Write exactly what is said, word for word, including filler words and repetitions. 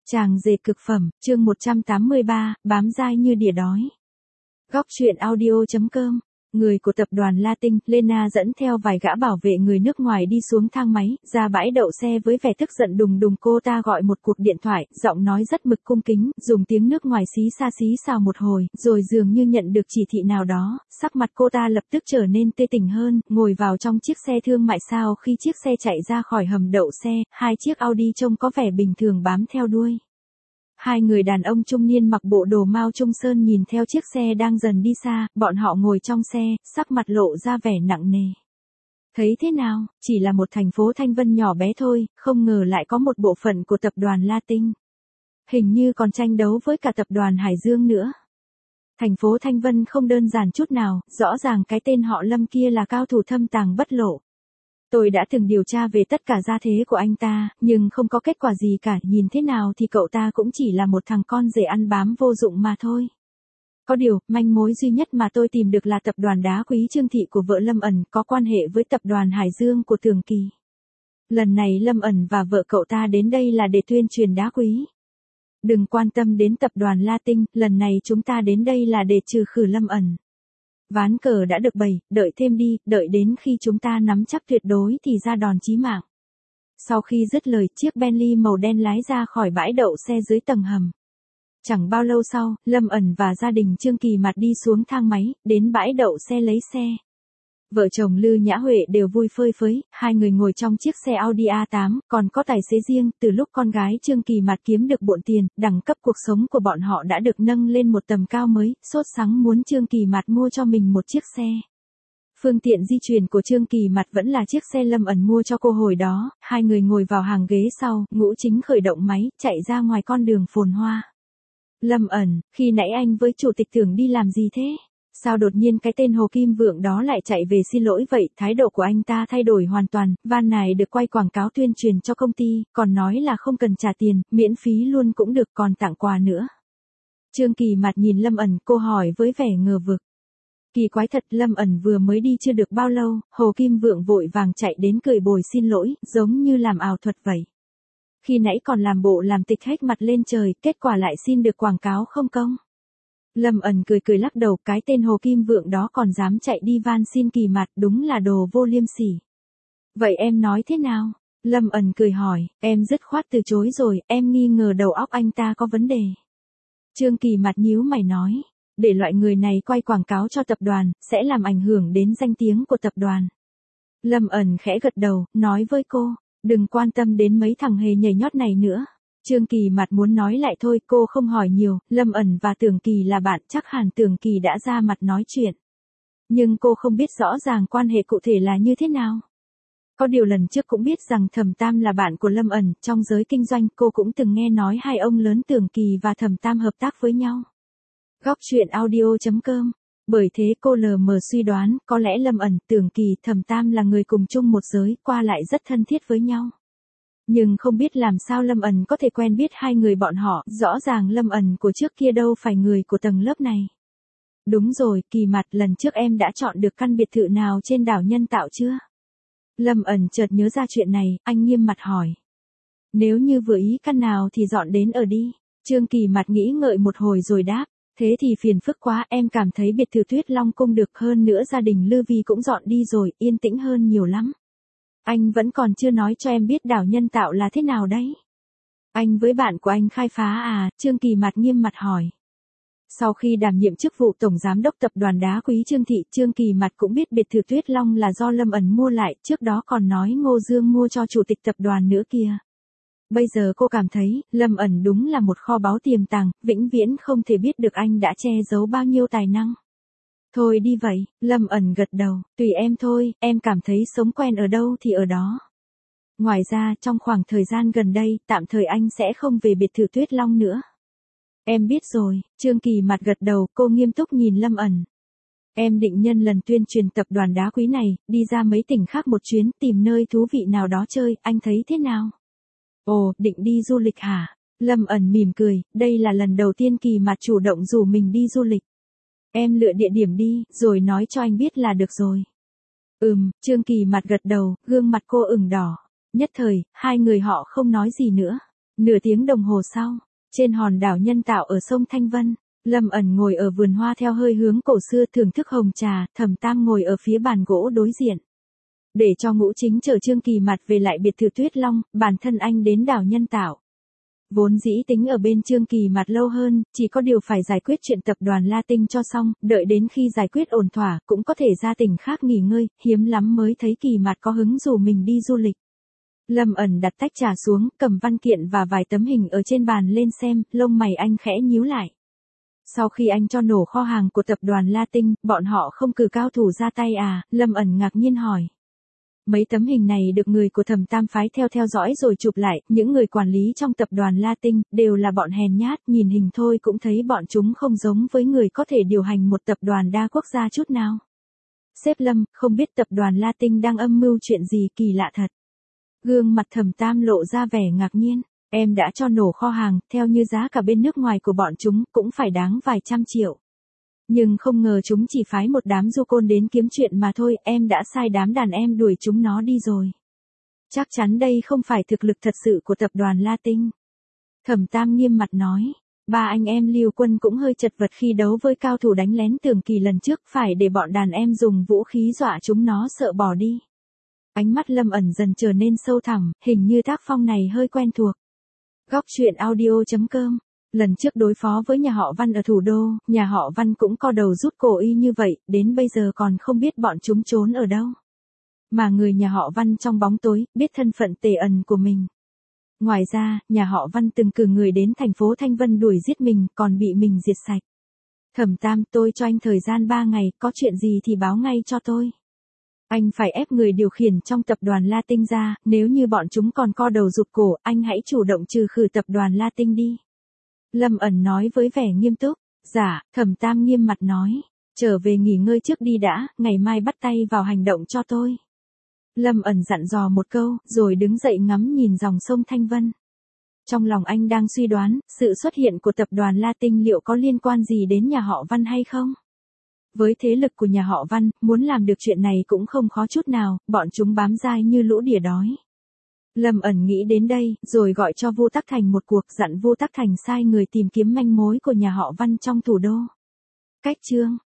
Chàng rể cực phẩm, chương một trăm tám mươi ba, bám dai như đỉa đói. Góc truyện audio.com. Người của tập đoàn Latin, Lena dẫn theo vài gã bảo vệ người nước ngoài đi xuống thang máy, ra bãi đậu xe với vẻ tức giận đùng đùng. Cô ta gọi một cuộc điện thoại, giọng nói rất mực cung kính, dùng tiếng nước ngoài xí xa xí xào một hồi, rồi dường như nhận được chỉ thị nào đó, sắc mặt cô ta lập tức trở nên tê tỉnh hơn, ngồi vào trong chiếc xe thương mại. Sao khi chiếc xe chạy ra khỏi hầm đậu xe, hai chiếc Audi trông có vẻ bình thường bám theo đuôi. Hai người đàn ông trung niên mặc bộ đồ Mao Trung Sơn nhìn theo chiếc xe đang dần đi xa, bọn họ ngồi trong xe, sắc mặt lộ ra vẻ nặng nề. Thấy thế nào, chỉ là một thành phố Thanh Vân nhỏ bé thôi, không ngờ lại có một bộ phận của tập đoàn Latin. Hình như còn tranh đấu với cả tập đoàn Hải Dương nữa. Thành phố Thanh Vân không đơn giản chút nào, rõ ràng cái tên họ Lâm kia là cao thủ thâm tàng bất lộ. Tôi đã từng điều tra về tất cả gia thế của anh ta, nhưng không có kết quả gì cả, nhìn thế nào thì cậu ta cũng chỉ là một thằng con rể ăn bám vô dụng mà thôi. Có điều, manh mối duy nhất mà tôi tìm được là tập đoàn đá quý Trương Thị của vợ Lâm ẩn, có quan hệ với tập đoàn Hải Dương của Tường Kỳ. Lần này Lâm ẩn và vợ cậu ta đến đây là để tuyên truyền đá quý. Đừng quan tâm đến tập đoàn Latin, lần này chúng ta đến đây là để trừ khử Lâm ẩn. Ván cờ đã được bày, đợi thêm đi, đợi đến khi chúng ta nắm chắc tuyệt đối thì ra đòn chí mạng. Sau khi dứt lời, chiếc Bentley màu đen lái ra khỏi bãi đậu xe dưới tầng hầm. Chẳng bao lâu sau, Lâm ẩn và gia đình Trương Kỳ Mạt đi xuống thang máy, đến bãi đậu xe lấy xe. Vợ chồng Lư Nhã Huệ đều vui phơi phới, hai người ngồi trong chiếc xe Audi A tám, còn có tài xế riêng. Từ lúc con gái Trương Kỳ Mạt kiếm được bộn tiền, đẳng cấp cuộc sống của bọn họ đã được nâng lên một tầm cao mới, sốt sắng muốn Trương Kỳ Mạt mua cho mình một chiếc xe. Phương tiện di chuyển của Trương Kỳ Mạt vẫn là chiếc xe Lâm ẩn mua cho cô hồi đó, hai người ngồi vào hàng ghế sau, Ngũ Chính khởi động máy, chạy ra ngoài con đường phồn hoa. Lâm ẩn, khi nãy anh với chủ tịch Tưởng đi làm gì thế? Sao đột nhiên cái tên Hồ Kim Vượng đó lại chạy về xin lỗi vậy? Thái độ của anh ta thay đổi hoàn toàn, van này được quay quảng cáo tuyên truyền cho công ty, còn nói là không cần trả tiền, miễn phí luôn cũng được, còn tặng quà nữa. Trương Kỳ Mạt nhìn Lâm ẩn, cô hỏi với vẻ ngờ vực. Kỳ quái thật, Lâm ẩn vừa mới đi chưa được bao lâu, Hồ Kim Vượng vội vàng chạy đến cười bồi xin lỗi, giống như làm ảo thuật vậy. Khi nãy còn làm bộ làm tịch hết mặt lên trời, kết quả lại xin được quảng cáo không công. Lâm ẩn cười cười lắc đầu, cái tên Hồ Kim Vượng đó còn dám chạy đi van xin Kỳ Mạt, đúng là đồ vô liêm sỉ. Vậy em nói thế nào? Lâm ẩn cười hỏi, em dứt khoát từ chối rồi, em nghi ngờ đầu óc anh ta có vấn đề. Trương Kỳ Mạt nhíu mày nói, để loại người này quay quảng cáo cho tập đoàn, sẽ làm ảnh hưởng đến danh tiếng của tập đoàn. Lâm ẩn khẽ gật đầu, nói với cô, đừng quan tâm đến mấy thằng hề nhảy nhót này nữa. Trương Kỳ Mạt muốn nói lại thôi, cô không hỏi nhiều, Lâm ẩn và Tưởng Kỳ là bạn, chắc hẳn Tưởng Kỳ đã ra mặt nói chuyện. Nhưng cô không biết rõ ràng quan hệ cụ thể là như thế nào. Có điều lần trước cũng biết rằng Thẩm Tam là bạn của Lâm ẩn, trong giới kinh doanh cô cũng từng nghe nói hai ông lớn Tưởng Kỳ và Thẩm Tam hợp tác với nhau. Góc truyện audio.com. Bởi thế cô lờ mờ suy đoán, có lẽ Lâm ẩn, Tưởng Kỳ, Thẩm Tam là người cùng chung một giới, qua lại rất thân thiết với nhau. Nhưng không biết làm sao Lâm ẩn có thể quen biết hai người bọn họ, rõ ràng Lâm ẩn của trước kia đâu phải người của tầng lớp này. Đúng rồi, Kỳ Mạt, lần trước em đã chọn được căn biệt thự nào trên đảo Nhân Tạo chưa? Lâm ẩn chợt nhớ ra chuyện này, anh nghiêm mặt hỏi. Nếu như vừa ý căn nào thì dọn đến ở đi. Trương Kỳ Mạt nghĩ ngợi một hồi rồi đáp. Thế thì phiền phức quá, em cảm thấy biệt thự Tuyết Long Cung được, hơn nữa gia đình Lư Vi cũng dọn đi rồi, yên tĩnh hơn nhiều lắm. Anh vẫn còn chưa nói cho em biết đảo Nhân Tạo là thế nào đấy. Anh với bạn của anh khai phá à? Trương Kỳ Mạt nghiêm mặt hỏi. Sau khi đảm nhiệm chức vụ tổng giám đốc tập đoàn đá quý Trương Thị, Trương Kỳ Mạt cũng biết biệt thự Tuyết Long là do Lâm ẩn mua lại, trước đó còn nói Ngô Dương mua cho chủ tịch tập đoàn nữa kia. Bây giờ cô cảm thấy, Lâm ẩn đúng là một kho báu tiềm tàng, vĩnh viễn không thể biết được anh đã che giấu bao nhiêu tài năng. Thôi đi vậy, Lâm ẩn gật đầu, tùy em thôi, em cảm thấy sống quen ở đâu thì ở đó. Ngoài ra, trong khoảng thời gian gần đây, tạm thời anh sẽ không về biệt thự Tuyết Long nữa. Em biết rồi, Trương Kỳ Mạt gật đầu, cô nghiêm túc nhìn Lâm ẩn. Em định nhân lần tuyên truyền tập đoàn đá quý này, đi ra mấy tỉnh khác một chuyến, tìm nơi thú vị nào đó chơi, anh thấy thế nào? Ồ, định đi du lịch hả? Lâm ẩn mỉm cười, đây là lần đầu tiên Kỳ Mạt chủ động rủ mình đi du lịch. Em lựa địa điểm đi, rồi nói cho anh biết là được rồi. Ừm, Trương Kỳ Mạt gật đầu, gương mặt cô ửng đỏ. Nhất thời, hai người họ không nói gì nữa. Nửa tiếng đồng hồ sau, trên hòn đảo nhân tạo ở sông Thanh Vân, Lâm ẩn ngồi ở vườn hoa theo hơi hướng cổ xưa thưởng thức hồng trà, Thẩm Tam ngồi ở phía bàn gỗ đối diện. Để cho Ngũ Chính chở Trương Kỳ Mạt về lại biệt thự Tuyết Long, bản thân anh đến đảo nhân tạo. Vốn dĩ tính ở bên Trương Kỳ Mạt lâu hơn, chỉ có điều phải giải quyết chuyện tập đoàn La Tinh cho xong, đợi đến khi giải quyết ổn thỏa, cũng có thể ra tỉnh khác nghỉ ngơi, hiếm lắm mới thấy Kỳ Mạt có hứng rủ mình đi du lịch. Lâm ẩn đặt tách trà xuống, cầm văn kiện và vài tấm hình ở trên bàn lên xem, lông mày anh khẽ nhíu lại. Sau khi anh cho nổ kho hàng của tập đoàn La Tinh, bọn họ không cử cao thủ ra tay à, Lâm ẩn ngạc nhiên hỏi. Mấy tấm hình này được người của Thẩm Tam phái theo theo dõi rồi chụp lại, những người quản lý trong tập đoàn La Tinh, đều là bọn hèn nhát, nhìn hình thôi cũng thấy bọn chúng không giống với người có thể điều hành một tập đoàn đa quốc gia chút nào. Sếp Lâm, không biết tập đoàn La Tinh đang âm mưu chuyện gì kỳ lạ thật. Gương mặt Thẩm Tam lộ ra vẻ ngạc nhiên, em đã cho nổ kho hàng, theo như giá cả bên nước ngoài của bọn chúng, cũng phải đáng vài trăm triệu. Nhưng không ngờ chúng chỉ phái một đám du côn đến kiếm chuyện mà thôi, em đã sai đám đàn em đuổi chúng nó đi rồi. Chắc chắn đây không phải thực lực thật sự của tập đoàn La Tinh. Thẩm Tam nghiêm mặt nói, ba anh em Lưu Quân cũng hơi chật vật khi đấu với cao thủ đánh lén Tưởng Kỳ lần trước, phải để bọn đàn em dùng vũ khí dọa chúng nó sợ bỏ đi. Ánh mắt Lâm ẩn dần trở nên sâu thẳm, hình như tác phong này hơi quen thuộc. Góc truyện audio chấm com. Lần trước đối phó với nhà họ Văn ở thủ đô, nhà họ Văn cũng co đầu rút cổ y như vậy, đến bây giờ còn không biết bọn chúng trốn ở đâu. Mà người nhà họ Văn trong bóng tối, biết thân phận Tề Ẩn của mình. Ngoài ra, nhà họ Văn từng cử người đến thành phố Thanh Vân đuổi giết mình, còn bị mình diệt sạch. Thẩm Tam, tôi cho anh thời gian ba ngày, có chuyện gì thì báo ngay cho tôi. Anh phải ép người điều khiển trong tập đoàn La Tinh ra, nếu như bọn chúng còn co đầu rụt cổ, anh hãy chủ động trừ khử tập đoàn La Tinh đi. Lâm ẩn nói với vẻ nghiêm túc. Dạ, Thẩm Tam nghiêm mặt nói. Trở về nghỉ ngơi trước đi đã, ngày mai bắt tay vào hành động cho tôi. Lâm ẩn dặn dò một câu, rồi đứng dậy ngắm nhìn dòng sông Thanh Vân. Trong lòng anh đang suy đoán, sự xuất hiện của tập đoàn La Tinh liệu có liên quan gì đến nhà họ Văn hay không? Với thế lực của nhà họ Văn, muốn làm được chuyện này cũng không khó chút nào, bọn chúng bám dai như lũ đỉa đói. Lâm ẩn nghĩ đến đây, rồi gọi cho Vu Tắc Thành một cuộc, dặn Vu Tắc Thành sai người tìm kiếm manh mối của nhà họ Văn trong thủ đô. Cách chương